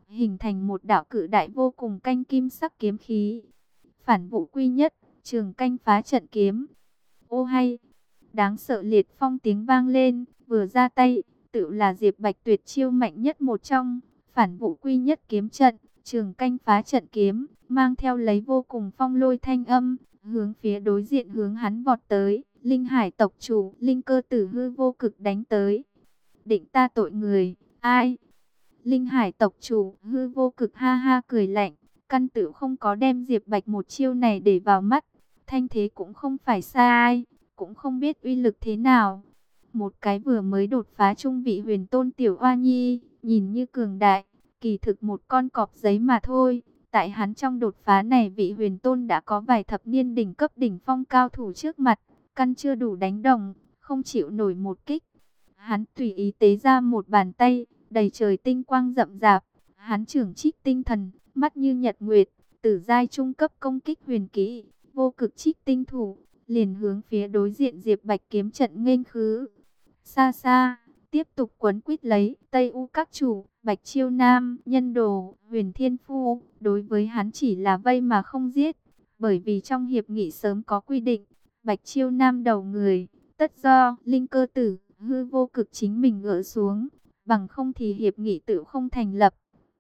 hình thành một đạo cự đại vô cùng canh kim sắc kiếm khí. Phản vụ quy nhất, trường canh phá trận kiếm. Ô hay, đáng sợ liệt phong tiếng vang lên, vừa ra tay, tự là Diệp Bạch tuyệt chiêu mạnh nhất một trong, phản vụ quy nhất kiếm trận, trường canh phá trận kiếm, mang theo lấy vô cùng phong lôi thanh âm, hướng phía đối diện hướng hắn vọt tới, Linh Hải tộc chủ, Linh Cơ Tử hư vô cực đánh tới. Định ta tội người, ai? Linh Hải tộc chủ, hư vô cực ha ha cười lạnh, căn tự không có đem Diệp Bạch một chiêu này để vào mắt, thanh thế cũng không phải sai, cũng không biết uy lực thế nào. Một cái vừa mới đột phá trung vị huyền tôn tiểu oa nhi, nhìn như cường đại, kỳ thực một con cọp giấy mà thôi. Tại hắn trong đột phá này vị huyền tôn đã có vài thập niên đỉnh cấp đỉnh phong cao thủ trước mặt, căn chưa đủ đánh đồng, không chịu nổi một kích. Hắn tùy ý tế ra một bàn tay, đầy trời tinh quang rậm rạp, hắn trưởng trích tinh thần, mắt như nhật nguyệt, tử giai trung cấp công kích huyền kỹ, vô cực trích tinh thủ, liền hướng phía đối diện Diệp Bạch kiếm trận nghênh khứ. Xa xa, tiếp tục quấn quýt lấy Tây U các chủ, Bạch Chiêu Nam, Nhân Đồ, Huyền Thiên Phu, đối với hắn chỉ là vây mà không giết, bởi vì trong hiệp nghị sớm có quy định, Bạch Chiêu Nam đầu người, tất do Linh Cơ Tử, hư vô cực chính mình gỡ xuống, bằng không thì hiệp nghị tự không thành lập.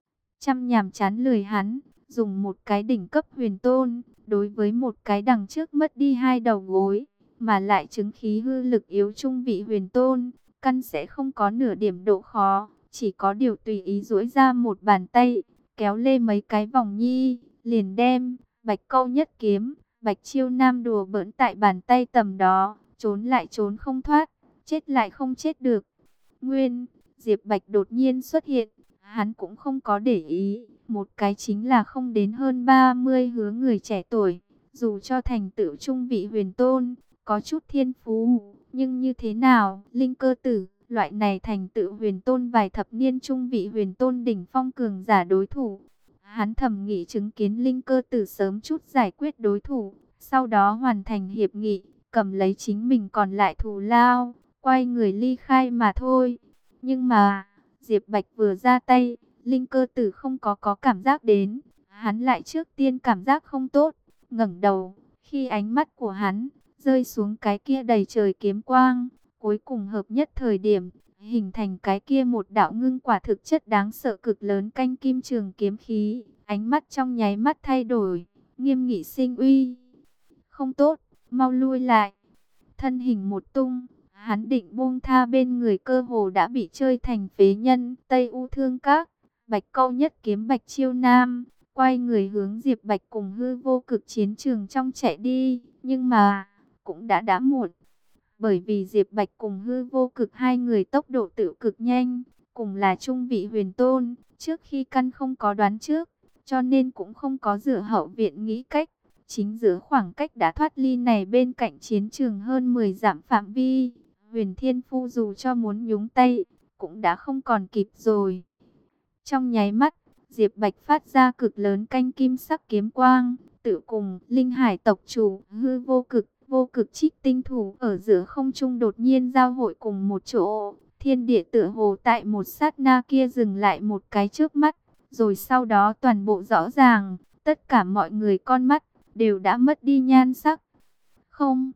Chăm nhàm chán lười hắn, dùng một cái đỉnh cấp huyền tôn, đối với một cái đằng trước mất đi hai đầu gối, mà lại chứng khí hư lực yếu trung vị huyền tôn, căn sẽ không có nửa điểm độ khó, chỉ có điều tùy ý duỗi ra một bàn tay, kéo lê mấy cái vòng nhi, liền đem Bạch Câu nhất kiếm, Bạch Chiêu Nam đùa bỡn tại bàn tay tầm đó, trốn lại trốn không thoát, chết lại không chết được. Nguyên, Diệp Bạch đột nhiên xuất hiện, hắn cũng không có để ý, một cái chính là không đến hơn 30 hứa người trẻ tuổi, dù cho thành tựu trung vị huyền tôn, có chút thiên phú, nhưng như thế nào, Linh Cơ Tử, loại này thành tựu huyền tôn vài thập niên trung vị huyền tôn đỉnh phong cường giả đối thủ. Hắn thầm nghĩ chứng kiến Linh Cơ Tử sớm chút giải quyết đối thủ, sau đó hoàn thành hiệp nghị, cầm lấy chính mình còn lại thù lao, quay người ly khai mà thôi. Nhưng mà, Diệp Bạch vừa ra tay, Linh Cơ Tử không có cảm giác đến, hắn lại trước tiên cảm giác không tốt, ngẩng đầu, khi ánh mắt của hắn rơi xuống cái kia đầy trời kiếm quang, cuối cùng hợp nhất thời điểm, hình thành cái kia một đạo ngưng quả thực chất đáng sợ cực lớn canh kim trường kiếm khí, ánh mắt trong nháy mắt thay đổi, nghiêm nghị sinh uy. Không tốt, mau lui lại. Thân hình một tung, hắn định buông tha bên người cơ hồ đã bị chơi thành phế nhân, Tây U Thương Các, Bạch Câu nhất kiếm Bạch Chiêu Nam, quay người hướng Diệp Bạch cùng hư vô cực chiến trường trong chạy đi, nhưng mà cũng đã muộn. Bởi vì Diệp Bạch cùng hư vô cực hai người tốc độ tự cực nhanh, cùng là trung vị huyền tôn, trước khi căn không có đoán trước, cho nên cũng không có dựa hậu viện nghĩ cách. Chính giữa khoảng cách đã thoát ly này bên cạnh chiến trường hơn 10 dặm phạm vi, Huyền Thiên Phu dù cho muốn nhúng tay, cũng đã không còn kịp rồi. Trong nháy mắt, Diệp Bạch phát ra cực lớn canh kim sắc kiếm quang, tự cùng Linh Hải tộc chủ hư vô cực trích tinh thủ ở giữa không trung đột nhiên giao hội cùng một chỗ. Thiên địa tựa hồ tại một sát na kia dừng lại một cái trước mắt, rồi sau đó toàn bộ rõ ràng, tất cả mọi người con mắt đều đã mất đi nhan sắc. Không,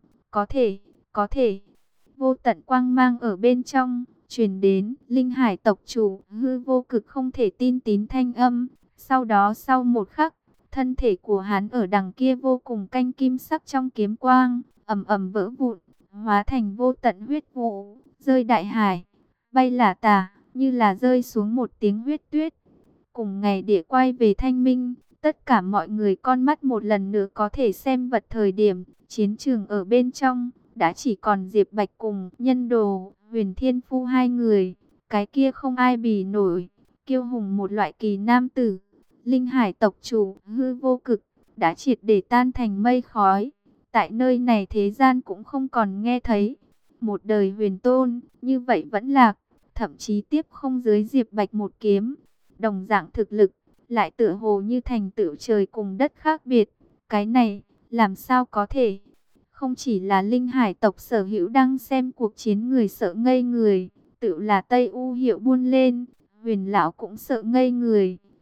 có thể, vô tận quang mang ở bên trong, truyền đến, Linh Hải tộc chủ, hư vô cực không thể tin tín thanh âm. Sau đó sau một khắc, thân thể của hắn ở đằng kia vô cùng canh kim sắc trong kiếm quang, ầm ầm vỡ vụn, hóa thành vô tận huyết vụ, rơi đại hải, bay lả tả, như là rơi xuống một tiếng huyết tuyết. Cùng ngày địa quay về thanh minh, tất cả mọi người con mắt một lần nữa có thể xem vật thời điểm, chiến trường ở bên trong, đã chỉ còn Diệp Bạch cùng Nhân Đồ, Huyền Thiên Phu hai người, cái kia không ai bì nổi, kiêu hùng một loại kỳ nam tử. Linh Hải tộc chủ, hư vô cực, đã triệt để tan thành mây khói, tại nơi này thế gian cũng không còn nghe thấy. Một đời huyền tôn, như vậy vẫn lạc, thậm chí tiếp không dưới Diệp Bạch một kiếm, đồng dạng thực lực, lại tựa hồ như thành tựu trời cùng đất khác biệt. Cái này, làm sao có thể? Không chỉ là Linh Hải tộc sở hữu đang xem cuộc chiến người sợ ngây người, tự là Tây U Hiệu buôn lên, Huyền lão cũng sợ ngây người.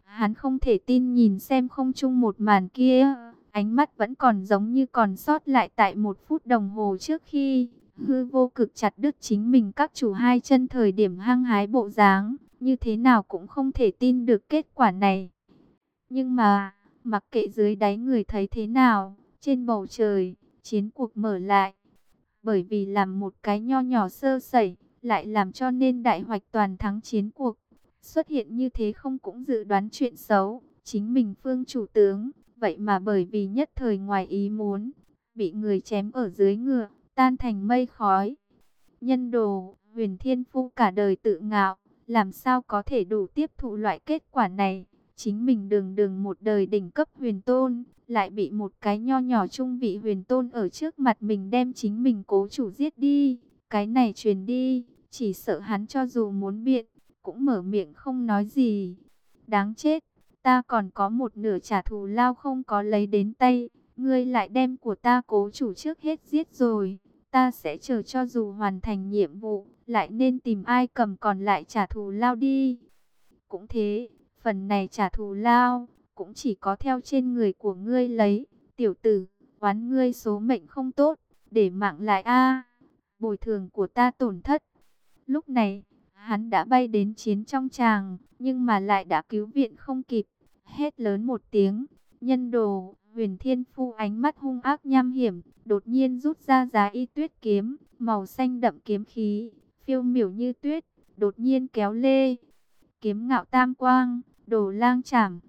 Hắn không thể tin nhìn xem không trung một màn kia, ánh mắt vẫn còn giống như còn sót lại tại 1 phút đồng hồ trước khi hư vô cực chặt đứt chính mình các chủ hai chân thời điểm hăng hái bộ dáng, như thế nào cũng không thể tin được kết quả này. Nhưng mà, mặc kệ dưới đáy người thấy thế nào, trên bầu trời, chiến cuộc mở lại. Bởi vì làm một cái nho nhỏ sơ sẩy, lại làm cho nên đại hoạch toàn thắng chiến cuộc. Xuất hiện như thế không cũng dự đoán chuyện xấu, chính mình Phương chủ tướng, vậy mà bởi vì nhất thời ngoài ý muốn, bị người chém ở dưới ngựa, tan thành mây khói. Nhân đồ, Huyền Thiên Phu cả đời tự ngạo, làm sao có thể đủ tiếp thụ loại kết quả này. Chính mình đường đường một đời đỉnh cấp huyền tôn, lại bị một cái nho nhỏ trung vị huyền tôn ở trước mặt mình đem chính mình cố chủ giết đi. Cái này truyền đi, chỉ sợ hắn cho dù muốn biện, cũng mở miệng không nói gì. Đáng chết, ta còn có một nửa trả thù lao không có lấy đến tay, ngươi lại đem của ta cố chủ trước hết giết rồi. Ta sẽ chờ cho dù hoàn thành nhiệm vụ, lại nên tìm ai cầm còn lại trả thù lao đi. Cũng thế, phần này trả thù lao, cũng chỉ có theo trên người của ngươi lấy. Tiểu tử, oán ngươi số mệnh không tốt, để mạng lại a, bồi thường của ta tổn thất. Lúc này, hắn đã bay đến chiến trong tràng, nhưng mà lại đã cứu viện không kịp. Hét lớn một tiếng, nhân đồ, Huyền Thiên Phu ánh mắt hung ác nham hiểm, đột nhiên rút ra giá y tuyết kiếm, màu xanh đậm kiếm khí, phiêu miểu như tuyết, đột nhiên kéo lê. Kiếm ngạo tam quang, đồ lang chảm.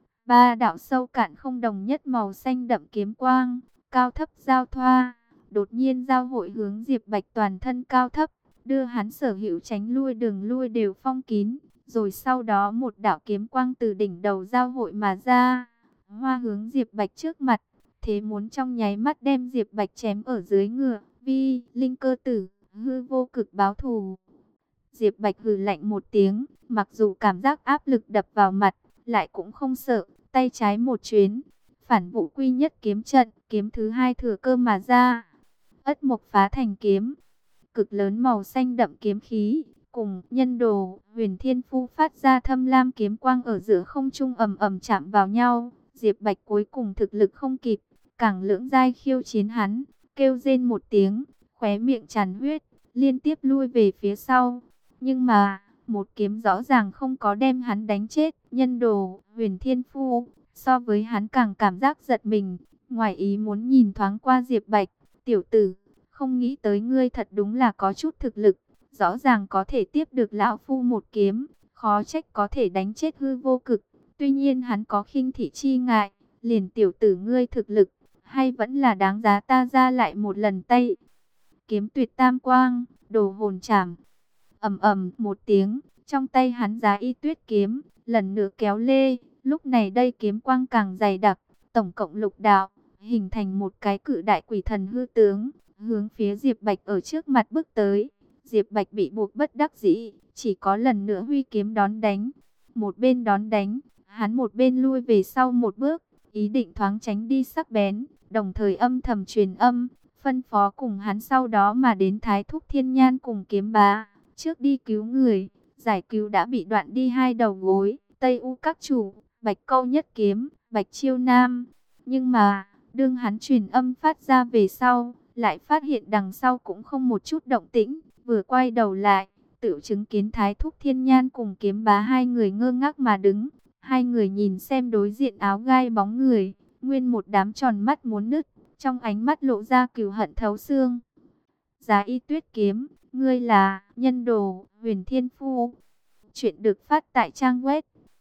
Ba đạo sâu cạn không đồng nhất màu xanh đậm kiếm quang, cao thấp giao thoa, đột nhiên giao hội hướng Diệp Bạch toàn thân cao thấp, đưa hắn sở hữu tránh lui đường lui đều phong kín, rồi sau đó một đạo kiếm quang từ đỉnh đầu giao hội mà ra, hoa hướng Diệp Bạch trước mặt, thế muốn trong nháy mắt đem Diệp Bạch chém ở dưới ngựa. Vi, linh cơ tử, hư vô cực báo thù. Diệp Bạch hừ lạnh một tiếng, mặc dù cảm giác áp lực đập vào mặt, lại cũng không sợ, tay trái một chuyến, phản vụ quy nhất kiếm trận, kiếm thứ hai thừa cơ mà ra, ất mộc phá thành kiếm. Cực lớn màu xanh đậm kiếm khí, cùng nhân đồ, Huyền Thiên Phu phát ra thâm lam kiếm quang ở giữa không trung ầm ầm chạm vào nhau. Diệp Bạch cuối cùng thực lực không kịp, càng lưỡng giai khiêu chiến hắn, kêu rên một tiếng, khóe miệng tràn huyết, liên tiếp lui về phía sau. Nhưng mà, một kiếm rõ ràng không có đem hắn đánh chết. Nhân đồ, Huyền Thiên Phu, so với hắn càng cảm giác giật mình, ngoài ý muốn nhìn thoáng qua Diệp Bạch, tiểu tử, không nghĩ tới ngươi thật đúng là có chút thực lực, rõ ràng có thể tiếp được lão phu một kiếm, khó trách có thể đánh chết hư vô cực. Tuy nhiên hắn có khinh thị chi ngại, liền tiểu tử ngươi thực lực, hay vẫn là đáng giá ta ra lại một lần tay. Kiếm tuyệt tam quang, đồ hồn chảm. Ầm ầm một tiếng, trong tay hắn giá y tuyết kiếm, lần nữa kéo lê, lúc này đây kiếm quang càng dày đặc, tổng cộng lục đạo, hình thành một cái cự đại quỷ thần hư tướng, hướng phía Diệp Bạch ở trước mặt bước tới. Diệp Bạch bị buộc bất đắc dĩ, chỉ có lần nữa huy kiếm đón đánh. Một bên đón đánh, hắn một bên lui về sau một bước, ý định thoáng tránh đi sắc bén, đồng thời âm thầm truyền âm, phân phó cùng hắn sau đó mà đến Thái Thúc Thiên Nhan cùng Kiếm Bá, trước đi cứu người, giải cứu đã bị đoạn đi hai đầu gối, Tây U các chủ, Bạch Câu nhất kiếm, Bạch Chiêu Nam. Nhưng mà, đương hắn truyền âm phát ra về sau, lại phát hiện đằng sau cũng không một chút động tĩnh, vừa quay đầu lại, tự chứng kiến Thái Thúc Thiên Nhan cùng Kiếm Bá hai người ngơ ngác mà đứng. Hai người nhìn xem đối diện áo gai bóng người, nguyên một đám tròn mắt muốn nứt, trong ánh mắt lộ ra cừu hận thấu xương. Giá y tuyết kiếm, ngươi là nhân đồ, Huyền Thiên Phu. Chuyện được phát tại trang web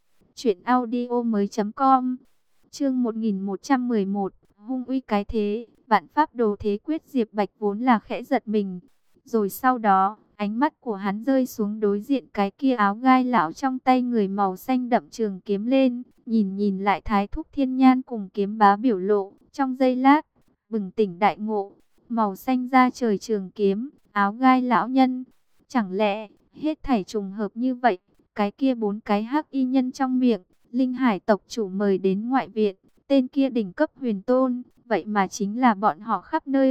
truyệnaudiomoi.com. Chương 1111, hung uy cái thế, vạn pháp đồ thế quyết. Diệp Bạch vốn là khẽ giật mình, rồi sau đó, ánh mắt của hắn rơi xuống đối diện cái kia áo gai lão trong tay người màu xanh đậm trường kiếm lên, nhìn lại Thái Thúc Thiên Nhan cùng Kiếm Bá biểu lộ, trong giây lát, bừng tỉnh đại ngộ, màu xanh da trời trường kiếm, áo gai lão nhân, chẳng lẽ hết thảy trùng hợp như vậy? Cái kia bốn cái hắc y nhân trong miệng, Linh Hải tộc chủ mời đến ngoại viện, tên kia đỉnh cấp huyền tôn, vậy mà chính là bọn họ khắp nơi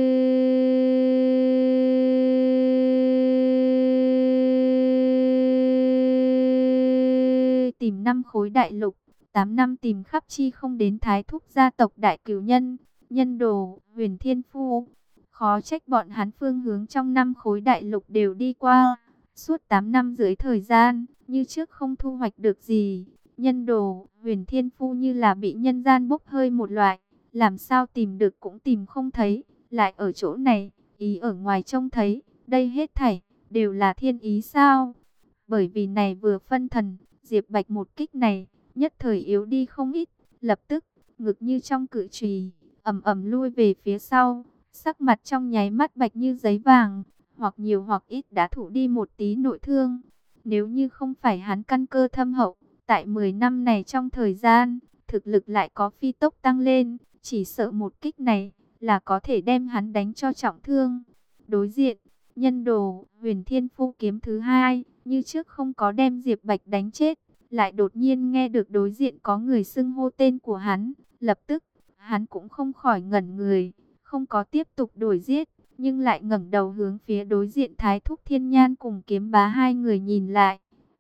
tìm 5 khối đại lục, 8 năm tìm khắp chi không đến thái thúc gia tộc đại cửu nhân, Nhân Đồ, Huyền Thiên Phu. Khó trách bọn hắn phương hướng trong 5 khối đại lục đều đi qua. Suốt 8 năm dưới thời gian, như trước không thu hoạch được gì. Nhân Đồ, Huyền Thiên Phu như là bị nhân gian bốc hơi một loại. Làm sao tìm được cũng tìm không thấy. Lại ở chỗ này, ý ở ngoài trông thấy. Đây hết thảy, đều là thiên ý sao? Bởi vì này vừa phân thần, Diệp Bạch một kích này, nhất thời yếu đi không ít. Lập tức, ngực như trong cự chùy, ầm ầm lui về phía sau. Sắc mặt trong nháy mắt bạch như giấy vàng, hoặc nhiều hoặc ít đã thụ đi một tí nội thương. Nếu như không phải hắn căn cơ thâm hậu, tại 10 năm này trong thời gian, thực lực lại có phi tốc tăng lên, chỉ sợ một kích này là có thể đem hắn đánh cho trọng thương. Đối diện, Nhân Đồ, Huyền Thiên Phu kiếm thứ hai, như trước không có đem Diệp Bạch đánh chết, lại đột nhiên nghe được đối diện có người xưng hô tên của hắn, lập tức, hắn cũng không khỏi ngẩn người, không có tiếp tục đuổi giết, nhưng lại ngẩng đầu hướng phía đối diện Thái Thúc Thiên Nhan cùng Kiếm Bá hai người nhìn lại.